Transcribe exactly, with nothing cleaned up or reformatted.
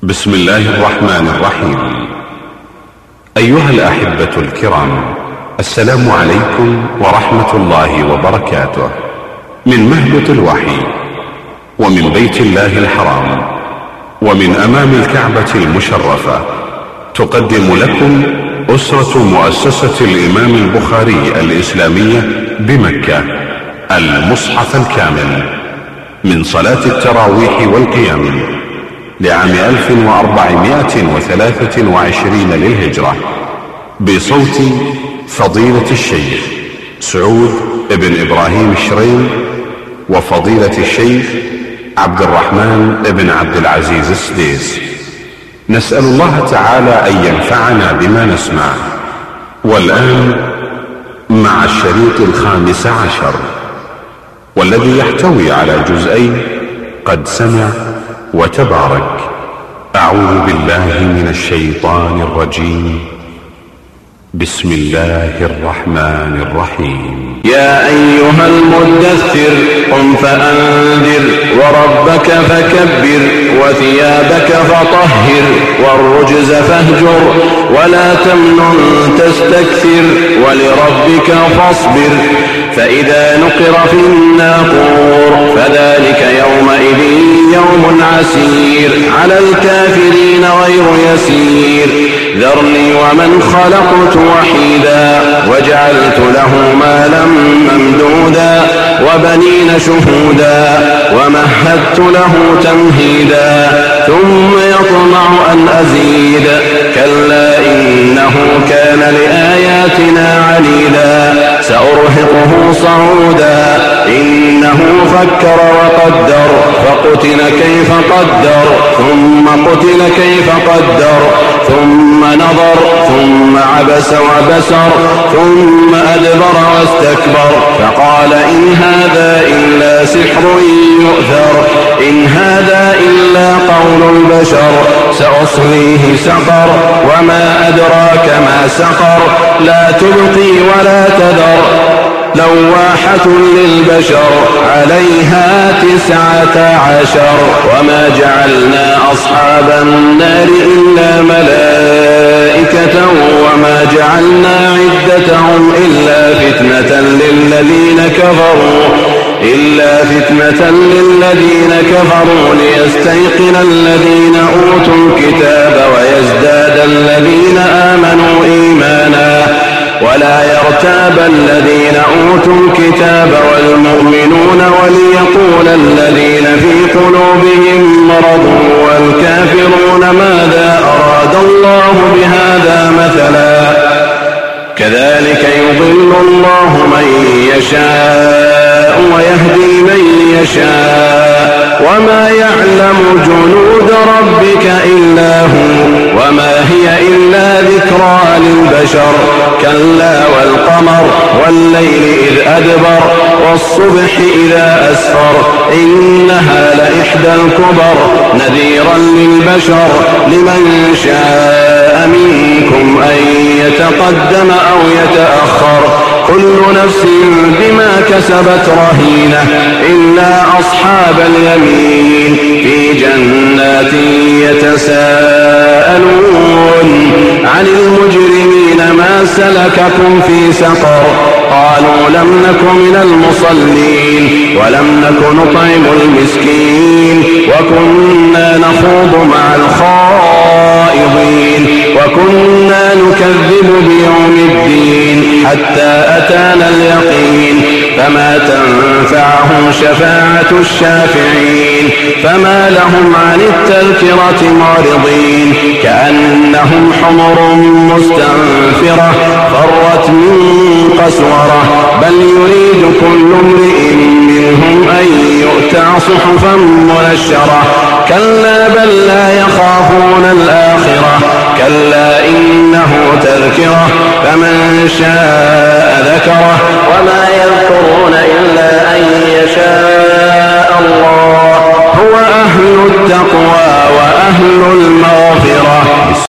بسم الله الرحمن الرحيم. أيها الأحبة الكرام، السلام عليكم ورحمة الله وبركاته. من مهبط الوحي ومن بيت الله الحرام ومن أمام الكعبة المشرفة تقدم لكم أسرة مؤسسة الإمام البخاري الإسلامية بمكة المصحف الكامل من صلاة التراويح والقيام لعام ألف وأربعمائة وثلاثة وعشرين للهجرة، بصوت فضيلة الشيخ سعود بن إبراهيم الشريم وفضيلة الشيخ عبد الرحمن بن عبد العزيز السديس. نسأل الله تعالى أن ينفعنا بما نسمع. والآن مع الشريط الخامس عشر، والذي يحتوي على جزئين قد سمع وتبارك. أعوذ بالله من الشيطان الرجيم. بسم الله الرحمن الرحيم. يا أيها المدثر قم فأنذر وربك فكبر وثيابك فطهر والرجز فاهجر ولا تمنن تستكثر ولربك فاصبر. فإذا نقر في الناقور فذلك يومئذ يوم عسير على الكافرين غير يسير. ذرني ومن خلقت وحيدا وجعلت له مالا ممدودا وبنين شهودا ومهدت له تمهيدا ثم يطمع أن أزيد. كلا إنه كان لآياتنا عنيدا سأرهقه صعودا. إنه فكر وقدر فقتل كيف قدر ثم قتل كيف قدر ثم نظر ثم عبس وبسر ثم أدبر واستكبر فقال إن هذا إلا سحر يؤثر إن هذا إلا قول البشر. سأصليه سقر وما أدراك ما سقر لا تبقي ولا تذر لواحة للبشر عليها تسعة عشر. وما جعلنا أصحاب النار إلا ملائكة وما جعلنا عدتهم إلا فتنة للذين كفروا إلا فتنة للذين كفروا ليستيقن الذين أوتوا الكتاب ويزداد الذين آمنوا إيمانا ولا يرتاب الذين أوتوا الكتاب والمؤمنون وليقول الذين في قلوبهم مرض والكافرون ماذا أراد الله بهذا مثلا. كذلك يضل الله من يشاء ويهدي من يشاء وما يعلم جنود ربك إلا هو وما هي إلا ذكرى للبشر. كلا والقمر والليل إذ أدبر والصبح إذا أسفر إنها لإحدى الكبر نذيرا للبشر لمن شاء منكم أن يتقدم أو يتأخر. كل نفس بما كسبت رهينة إلا أصحاب اليمين في جنات يتساءلون عن المجرمين ما سلككم في سقر قالوا لم نك من المصلين ولم نك نطعم المسكين وكنا نخوض مع الخائضين وكنا نكذب بيوم الدين حتى أتانا اليقين. فما تنفعهم شفاعة الشافعين فما لهم عن التذكرة معرضين كأنهم حمر مستنفرة فرت من قسورة بل يريد كل امرئ منهم أن يؤتى صحفا منشرة. كلا بل لا يخافون الآخرة كلا إنه تذكرة فمن شاء ذكره وما يذكرون إلا أن يشاء الله هو أهل التقوى وأهل المغفرة.